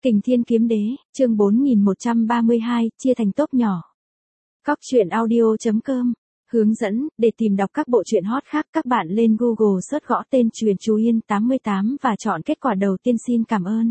Kình Thiên Kiếm Đế, chương 4132, chia thành tốp nhỏ. Cóc truyện audio.com. Hướng dẫn, để tìm đọc các bộ truyện hot khác các bạn lên Google search gõ tên Truyện Chú Yên 88 và chọn kết quả đầu tiên. Xin cảm ơn.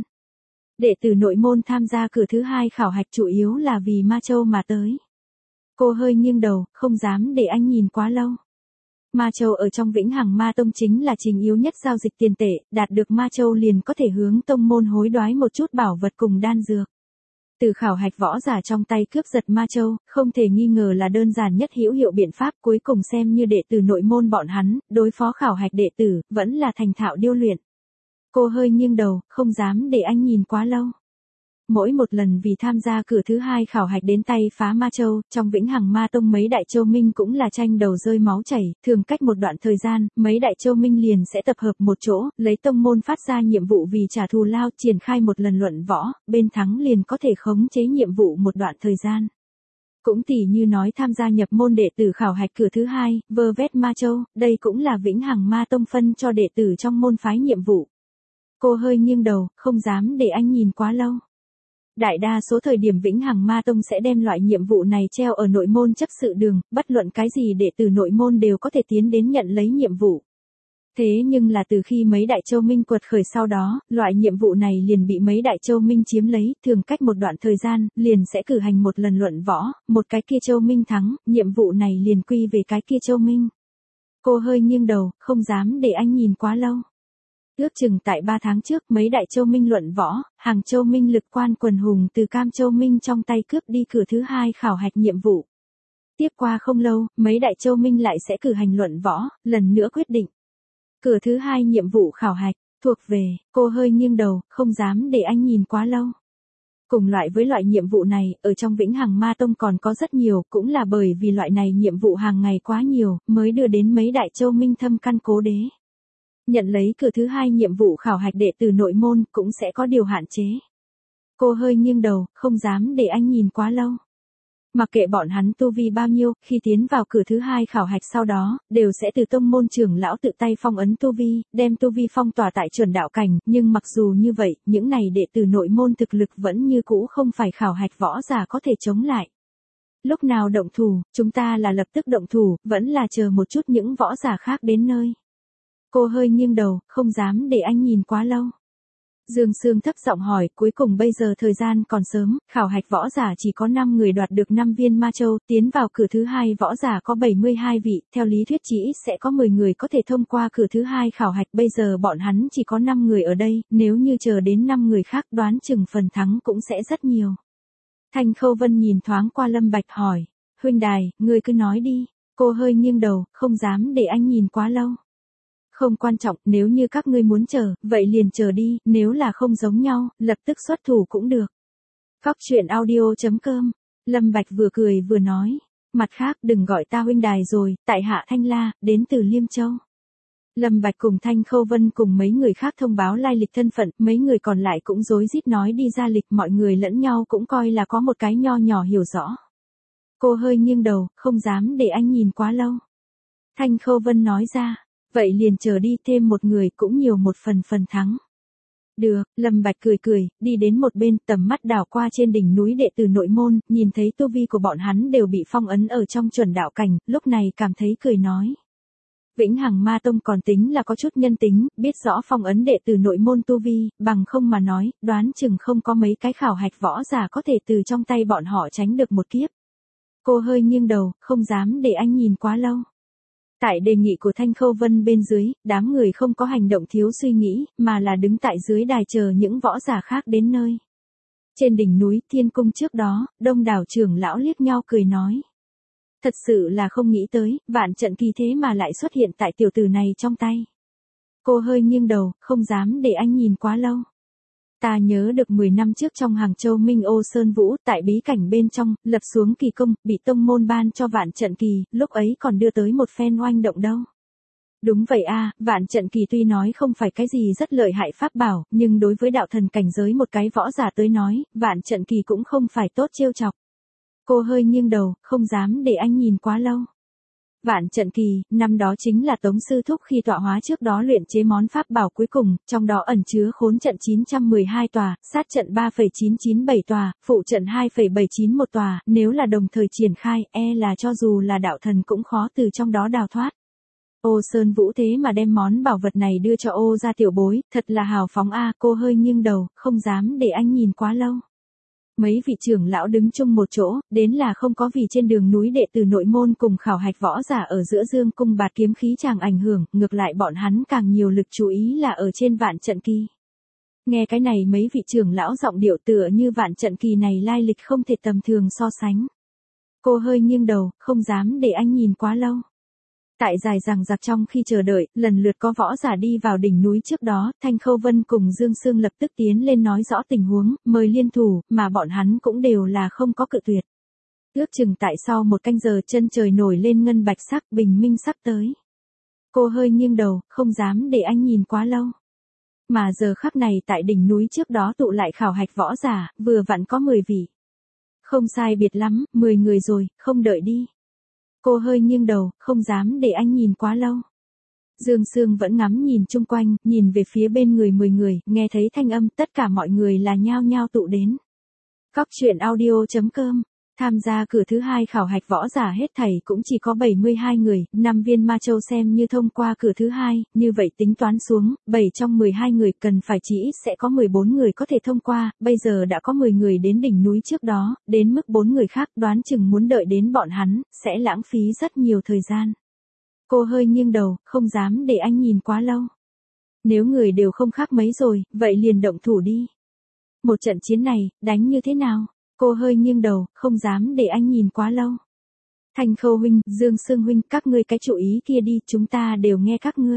Đệ tử nội môn tham gia cửa thứ 2 khảo hạch chủ yếu là vì Ma Châu mà tới. Cô hơi nghiêng đầu, không dám để anh nhìn quá lâu. Ma Châu ở trong Vĩnh Hằng Ma Tông chính là trình yếu nhất giao dịch tiền tệ, đạt được Ma Châu liền có thể hướng tông môn hối đoái một chút bảo vật cùng đan dược. Từ khảo hạch võ giả trong tay cướp giật Ma Châu, không thể nghi ngờ là đơn giản nhất hữu hiệu biện pháp, cuối cùng xem như đệ tử nội môn bọn hắn, đối phó khảo hạch đệ tử, vẫn là thành thạo điêu luyện. Cô hơi nghiêng đầu, không dám để anh nhìn quá lâu. Mỗi một lần vì tham gia cửa thứ 2 khảo hạch đến tay phá Ma Châu, trong Vĩnh Hằng Ma Tông mấy đại châu minh cũng là tranh đầu rơi máu chảy, thường cách một đoạn thời gian, mấy đại châu minh liền sẽ tập hợp một chỗ, lấy tông môn phát ra nhiệm vụ vì trả thù lao, triển khai một lần luận võ, bên thắng liền có thể khống chế nhiệm vụ một đoạn thời gian. Cũng tỉ như nói tham gia nhập môn đệ tử khảo hạch cửa thứ 2, vơ vét Ma Châu, đây cũng là Vĩnh Hằng Ma Tông phân cho đệ tử trong môn phái nhiệm vụ. Cô hơi nghiêng đầu, không dám để anh nhìn quá lâu. Đại đa số thời điểm Vĩnh Hằng Ma Tông sẽ đem loại nhiệm vụ này treo ở nội môn chấp sự đường, bất luận cái gì đệ tử nội môn đều có thể tiến đến nhận lấy nhiệm vụ. Thế nhưng là từ khi mấy đại châu minh quật khởi sau đó, loại nhiệm vụ này liền bị mấy đại châu minh chiếm lấy, thường cách một đoạn thời gian, liền sẽ cử hành một lần luận võ, một cái kia châu minh thắng, nhiệm vụ này liền quy về cái kia châu minh. Cô hơi nghiêng đầu, không dám để anh nhìn quá lâu. Ước chừng tại 3 tháng trước, mấy đại châu minh luận võ, hàng châu minh lực quan quần hùng từ Cam Châu minh trong tay cướp đi cửa thứ 2 khảo hạch nhiệm vụ. Tiếp qua không lâu, mấy đại châu minh lại sẽ cử hành luận võ, lần nữa quyết định. Cửa thứ 2 nhiệm vụ khảo hạch, thuộc về, cô hơi nghiêng đầu, không dám để anh nhìn quá lâu. Cùng loại với loại nhiệm vụ này, ở trong Vĩnh Hằng Ma Tông còn có rất nhiều, cũng là bởi vì loại này nhiệm vụ hàng ngày quá nhiều, mới đưa đến mấy đại châu minh thâm căn cố đế. Nhận lấy cửa thứ 2 nhiệm vụ khảo hạch đệ tử nội môn cũng sẽ có điều hạn chế. Cô hơi nghiêng đầu, không dám để anh nhìn quá lâu. Mặc kệ bọn hắn tu vi bao nhiêu, khi tiến vào cửa thứ 2 khảo hạch sau đó, đều sẽ từ tông môn trưởng lão tự tay phong ấn tu vi, đem tu vi phong tỏa tại chuẩn đạo cảnh, nhưng mặc dù như vậy, những này đệ tử nội môn thực lực vẫn như cũ không phải khảo hạch võ giả có thể chống lại. Lúc nào động thủ, chúng ta là lập tức động thủ, vẫn là chờ một chút những võ giả khác đến nơi. Cô hơi nghiêng đầu, không dám để anh nhìn quá lâu. Dương Sương thấp giọng hỏi, cuối cùng bây giờ thời gian còn sớm, khảo hạch võ giả chỉ có 5 người đoạt được 5 viên Ma Châu, tiến vào cửa thứ 2 võ giả có 72 vị, theo lý thuyết chỉ ít sẽ có 10 người có thể thông qua cửa thứ 2 khảo hạch, bây giờ bọn hắn chỉ có 5 người ở đây, nếu như chờ đến 5 người khác đoán chừng phần thắng cũng sẽ rất nhiều. Thanh Khâu Vân nhìn thoáng qua Lâm Bạch hỏi, huynh đài, ngươi cứ nói đi. Cô hơi nghiêng đầu, không dám để anh nhìn quá lâu. Không quan trọng, nếu như các ngươi muốn chờ, vậy liền chờ đi, nếu là không giống nhau, lập tức xuất thủ cũng được. Cóc truyện audio.com. Lâm Bạch vừa cười vừa nói, mặt khác đừng gọi ta huynh đài rồi, tại hạ Thanh La, đến từ Liêm Châu. Lâm Bạch cùng Thanh Khâu Vân cùng mấy người khác thông báo lai lịch thân phận, mấy người còn lại cũng rối rít nói đi ra lịch, mọi người lẫn nhau cũng coi là có một cái nho nhỏ hiểu rõ. Cô hơi nghiêng đầu, không dám để anh nhìn quá lâu. Thanh Khâu Vân nói ra, vậy liền chờ đi, thêm một người cũng nhiều một phần thắng. Được, Lâm Bạch cười cười, đi đến một bên, tầm mắt đảo qua trên đỉnh núi đệ tử nội môn, nhìn thấy tu vi của bọn hắn đều bị phong ấn ở trong chuẩn đạo cảnh, lúc này cảm thấy cười nói. Vĩnh Hằng Ma Tông còn tính là có chút nhân tính, biết rõ phong ấn đệ tử nội môn tu vi, bằng không mà nói, đoán chừng không có mấy cái khảo hạch võ giả có thể từ trong tay bọn họ tránh được một kiếp. Cô hơi nghiêng đầu, không dám để anh nhìn quá lâu. Tại đề nghị của Thanh Khâu Vân bên dưới, đám người không có hành động thiếu suy nghĩ, mà là đứng tại dưới đài chờ những võ giả khác đến nơi. Trên đỉnh núi Thiên Cung trước đó, đông đảo trưởng lão liếc nhau cười nói. Thật sự là không nghĩ tới, vạn trận kỳ thế mà lại xuất hiện tại tiểu tử này trong tay. Cô hơi nghiêng đầu, không dám để anh nhìn quá lâu. Ta nhớ được 10 năm trước trong Hàng Châu Minh Ô Sơn Vũ, tại bí cảnh bên trong, lập xuống kỳ công, bị tông môn ban cho vạn trận kỳ, lúc ấy còn đưa tới một phen oanh động đâu. Đúng vậy a, vạn trận kỳ tuy nói không phải cái gì rất lợi hại pháp bảo, nhưng đối với đạo thần cảnh giới một cái võ giả tới nói, vạn trận kỳ cũng không phải tốt trêu chọc. Cô hơi nghiêng đầu, không dám để anh nhìn quá lâu. Vạn trận kỳ, năm đó chính là Tống Sư Thúc khi tọa hóa trước đó luyện chế món pháp bảo cuối cùng, trong đó ẩn chứa khốn trận 912 tòa, sát trận 3,997 tòa, phụ trận 2,791 tòa, nếu là đồng thời triển khai, là cho dù là đạo thần cũng khó từ trong đó đào thoát. Ô Sơn Vũ thế mà đem món bảo vật này đưa cho Ô gia tiểu bối, thật là hào phóng a. Cô hơi nghiêng đầu, không dám để anh nhìn quá lâu. Mấy vị trưởng lão đứng chung một chỗ, đến là không có vì trên đường núi đệ tử nội môn cùng khảo hạch võ giả ở giữa dương cung bạt kiếm khí chàng ảnh hưởng, ngược lại bọn hắn càng nhiều lực chú ý là ở trên vạn trận kỳ. Nghe cái này mấy vị trưởng lão giọng điệu tựa như vạn trận kỳ này lai lịch không thể tầm thường so sánh. Cô hơi nghiêng đầu, không dám để anh nhìn quá lâu. Tại dài dằng dặc trong khi chờ đợi, lần lượt có võ giả đi vào đỉnh núi trước đó, Thanh Khâu Vân cùng Dương Sương lập tức tiến lên nói rõ tình huống, mời liên thủ, mà bọn hắn cũng đều là không có cự tuyệt. Ước chừng tại sau một canh giờ chân trời nổi lên ngân bạch sắc, bình minh sắp tới. Cô hơi nghiêng đầu, không dám để anh nhìn quá lâu. Mà giờ khắc này tại đỉnh núi trước đó tụ lại khảo hạch võ giả, vừa vặn có 10 vị. Không sai biệt lắm, 10 người rồi, không đợi đi. Cô hơi nghiêng đầu, không dám để anh nhìn quá lâu. Dương Sương vẫn ngắm nhìn chung quanh, nhìn về phía bên người 10 người, nghe thấy thanh âm, tất cả mọi người là nhao nhao tụ đến. Cóc truyện audio.com. Tham gia cửa thứ 2 khảo hạch võ giả hết thảy cũng chỉ có 72 người, 5 viên ma châu xem như thông qua cửa thứ 2, như vậy tính toán xuống, 7 trong 12 người cần phải chỉ ít sẽ có 14 người có thể thông qua, bây giờ đã có 10 người đến đỉnh núi trước đó, đến mức 4 người khác đoán chừng muốn đợi đến bọn hắn, sẽ lãng phí rất nhiều thời gian. Cô hơi nghiêng đầu, không dám để anh nhìn quá lâu. Nếu người đều không khác mấy rồi, vậy liền động thủ đi. Một trận chiến này, đánh như thế nào? Cô hơi nghiêng đầu, không dám để anh nhìn quá lâu. Thanh Khâu huynh, Dương Sương huynh, các ngươi cái chủ ý kia đi, chúng ta đều nghe các ngươi.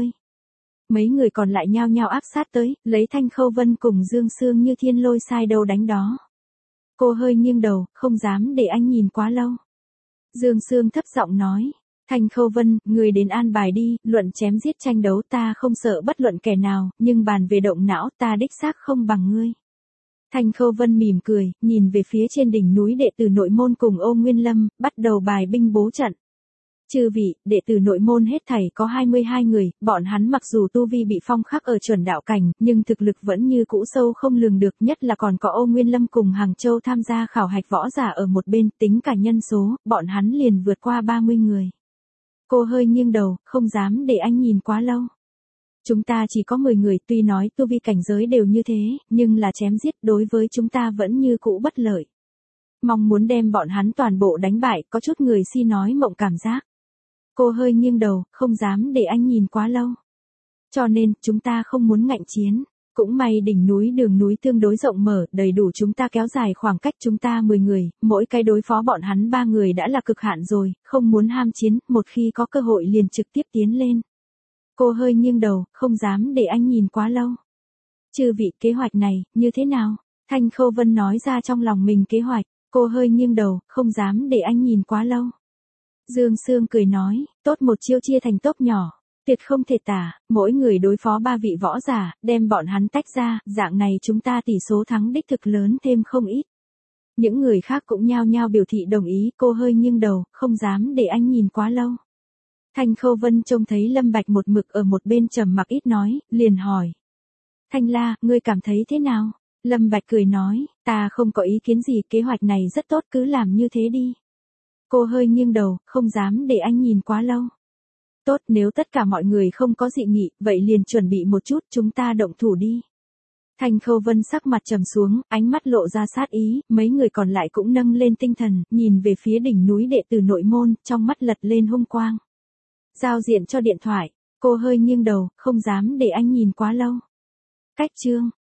Mấy người còn lại nhao nhao áp sát tới, lấy Thanh Khâu Vân cùng Dương Sương như thiên lôi sai đâu đánh đó. Cô hơi nghiêng đầu, không dám để anh nhìn quá lâu. Dương Sương thấp giọng nói, Thanh Khâu Vân, người đến an bài đi, luận chém giết tranh đấu ta không sợ bất luận kẻ nào, nhưng bàn về động não ta đích xác không bằng ngươi. Thanh Khâu Vân mỉm cười, nhìn về phía trên đỉnh núi đệ tử nội môn cùng Ô Nguyên Lâm, bắt đầu bài binh bố trận. Chư vị, đệ tử nội môn hết thảy có 22 người, bọn hắn mặc dù tu vi bị phong khắc ở chuẩn đạo cảnh, nhưng thực lực vẫn như cũ sâu không lường được, nhất là còn có Ô Nguyên Lâm cùng Hàng Châu tham gia khảo hạch võ giả ở một bên, tính cả nhân số, bọn hắn liền vượt qua 30 người. Cô hơi nghiêng đầu, không dám để anh nhìn quá lâu. Chúng ta chỉ có 10 người, tuy nói tu vi cảnh giới đều như thế, nhưng là chém giết đối với chúng ta vẫn như cũ bất lợi. Mong muốn đem bọn hắn toàn bộ đánh bại, có chút người si nói mộng cảm giác. Cô hơi nghiêng đầu, không dám để anh nhìn quá lâu. Cho nên, chúng ta không muốn ngạnh chiến. Cũng may đỉnh núi đường núi tương đối rộng mở, đầy đủ chúng ta kéo dài khoảng cách chúng ta 10 người, mỗi cái đối phó bọn hắn 3 người đã là cực hạn rồi, không muốn ham chiến, một khi có cơ hội liền trực tiếp tiến lên. Cô hơi nghiêng đầu, không dám để anh nhìn quá lâu. Chư vị, kế hoạch này, như thế nào? Thanh Khâu Vân nói ra trong lòng mình kế hoạch, cô hơi nghiêng đầu, không dám để anh nhìn quá lâu. Dương Sương cười nói, tốt một chiêu chia thành tốp nhỏ, tuyệt không thể tả, mỗi người đối phó 3 vị võ giả, đem bọn hắn tách ra, dạng này chúng ta tỷ số thắng đích thực lớn thêm không ít. Những người khác cũng nhao nhao biểu thị đồng ý, cô hơi nghiêng đầu, không dám để anh nhìn quá lâu. Thanh Khâu Vân trông thấy Lâm Bạch một mực ở một bên trầm mặc ít nói, liền hỏi. Thanh La, ngươi cảm thấy thế nào? Lâm Bạch cười nói, ta không có ý kiến gì, kế hoạch này rất tốt, cứ làm như thế đi. Cô hơi nghiêng đầu, không dám để anh nhìn quá lâu. Tốt, nếu tất cả mọi người không có dị nghị, vậy liền chuẩn bị một chút, chúng ta động thủ đi. Thanh Khâu Vân sắc mặt trầm xuống, ánh mắt lộ ra sát ý, mấy người còn lại cũng nâng lên tinh thần, nhìn về phía đỉnh núi đệ tử nội môn, trong mắt lật lên hung quang. Giao diện cho điện thoại, cô hơi nghiêng đầu, không dám để anh nhìn quá lâu. Cách chương.